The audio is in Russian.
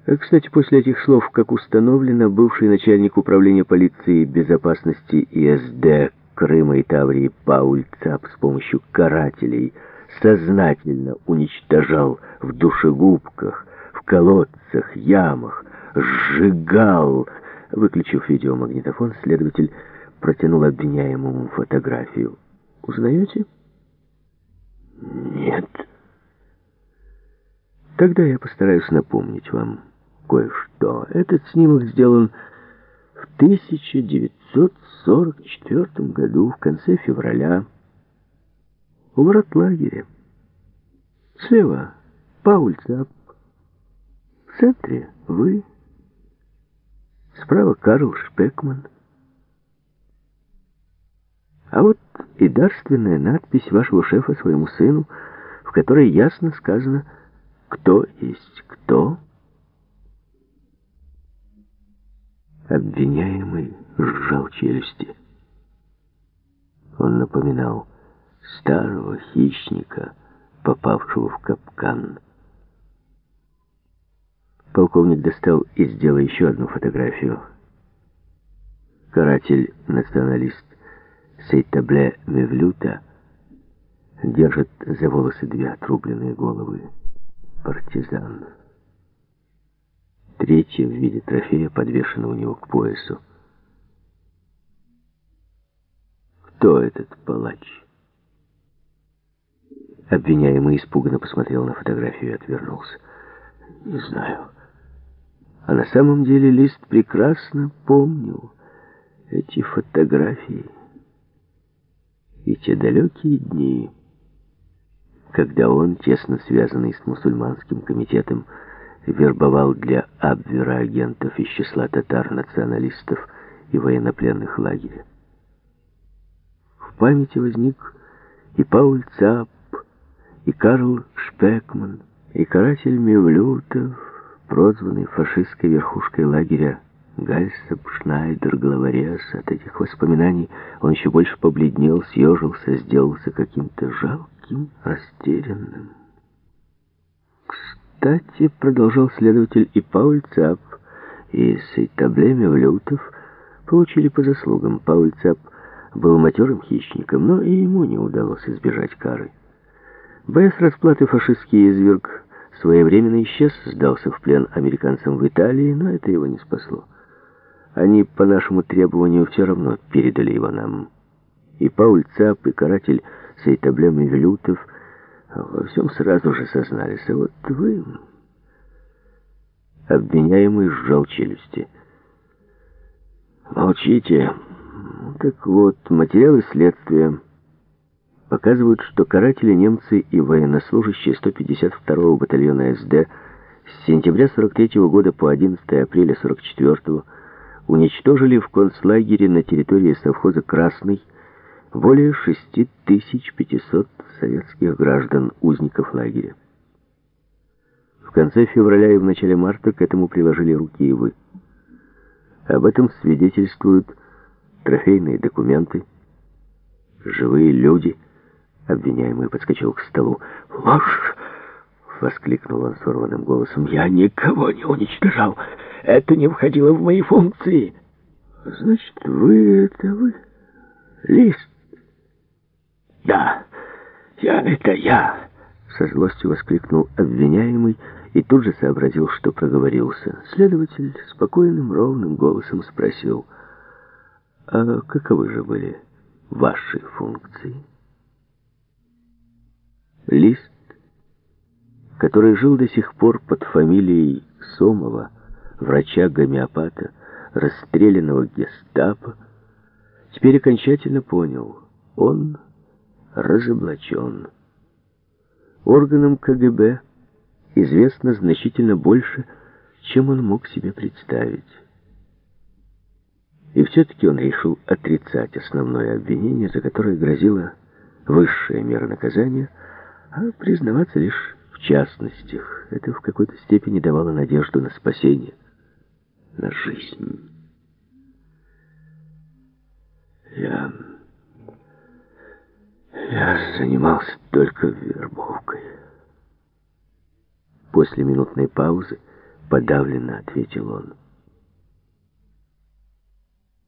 Кстати, после этих слов, как установлено, бывший начальник управления полиции безопасности ИСД Крыма и Таврии Пауль Цап с помощью карателей сознательно уничтожал в душегубках, в колодцах, ямах, сжигал. Выключив видеомагнитофон, следователь протянул обвиняемому фотографию. «Узнаете?» «Нет». «Тогда я постараюсь напомнить вам кое-что. Этот снимок сделан в 1944 году, в конце февраля, у ворот лагеря. Слева Пауль Цап, в центре вы, справа Карл Шпекман. А вот и дарственная надпись вашего шефа своему сыну, в которой ясно сказано, кто есть кто». Обвиняемый сжал челюсти. Он напоминал старого хищника, попавшего в капкан. Полковник достал из дела еще одну фотографию. Каратель-националист Сейтабле Мевлюта держит за волосы две отрубленные головы партизан. Третья в виде трофея подвешена у него к поясу. Кто этот палач? Обвиняемый испуганно посмотрел на фотографию и отвернулся. Не знаю. А на самом деле Лист прекрасно помнил эти фотографии и те далекие дни, когда он, тесно связанный с мусульманским комитетом, вербовал для Абвера агентов из числа татар-националистов и военнопленных лагеря. В памяти возник и Пауль Цап, и Карл Шпекман, и каратель Мевлютов, прозванный фашистской верхушкой лагеря Гальсап Шнайдер, головорез. От этих воспоминаний он еще больше побледнел, съежился, сделался каким-то жалким, растерянным. Кстати, продолжал следователь, и Пауль Цап, и Сейтабле Мевлютов получили по заслугам. Пауль Цап был матерым хищником, но и ему не удалось избежать кары. Боясь расплаты, фашистский изверг своевременно исчез, сдался в плен американцам в Италии, но это его не спасло. Они по нашему требованию все равно передали его нам. И Пауль Цап, и каратель Сейтабле Мевлютов во всем сразу же сознались. А вот вы... Обвиняемый сжал челюсти. Молчите. Так вот, материалы следствия показывают, что каратели немцы и военнослужащие 152-го батальона СД с сентября 43-го года по 11 апреля 44-го уничтожили в концлагере на территории совхоза «Красный» более 6500 советских граждан, узников лагеря. В конце февраля и в начале марта к этому приложили руки и вы. Об этом свидетельствуют трофейные документы, живые люди. Обвиняемый подскочил к столу. «Ложь!» — воскликнул он сорванным голосом. «Я никого не уничтожал. Это не входило в мои функции». «Значит, вы это вы? Лист?» «Да, это я!» — со злостью воскликнул обвиняемый и тут же сообразил, что проговорился. Следователь спокойным, ровным голосом спросил: «А каковы же были ваши функции?» Лист, который жил до сих пор под фамилией Сомова, врача-гомеопата, расстрелянного гестапо, теперь окончательно понял: он разоблачен. Органам КГБ известно значительно больше, чем он мог себе представить. И все-таки он решил отрицать основное обвинение, за которое грозила высшая мера наказания, а признаваться лишь в частностях. Это в какой-то степени давало надежду на спасение, на жизнь. Я занимался только вербовкой. После минутной паузы подавленно ответил он.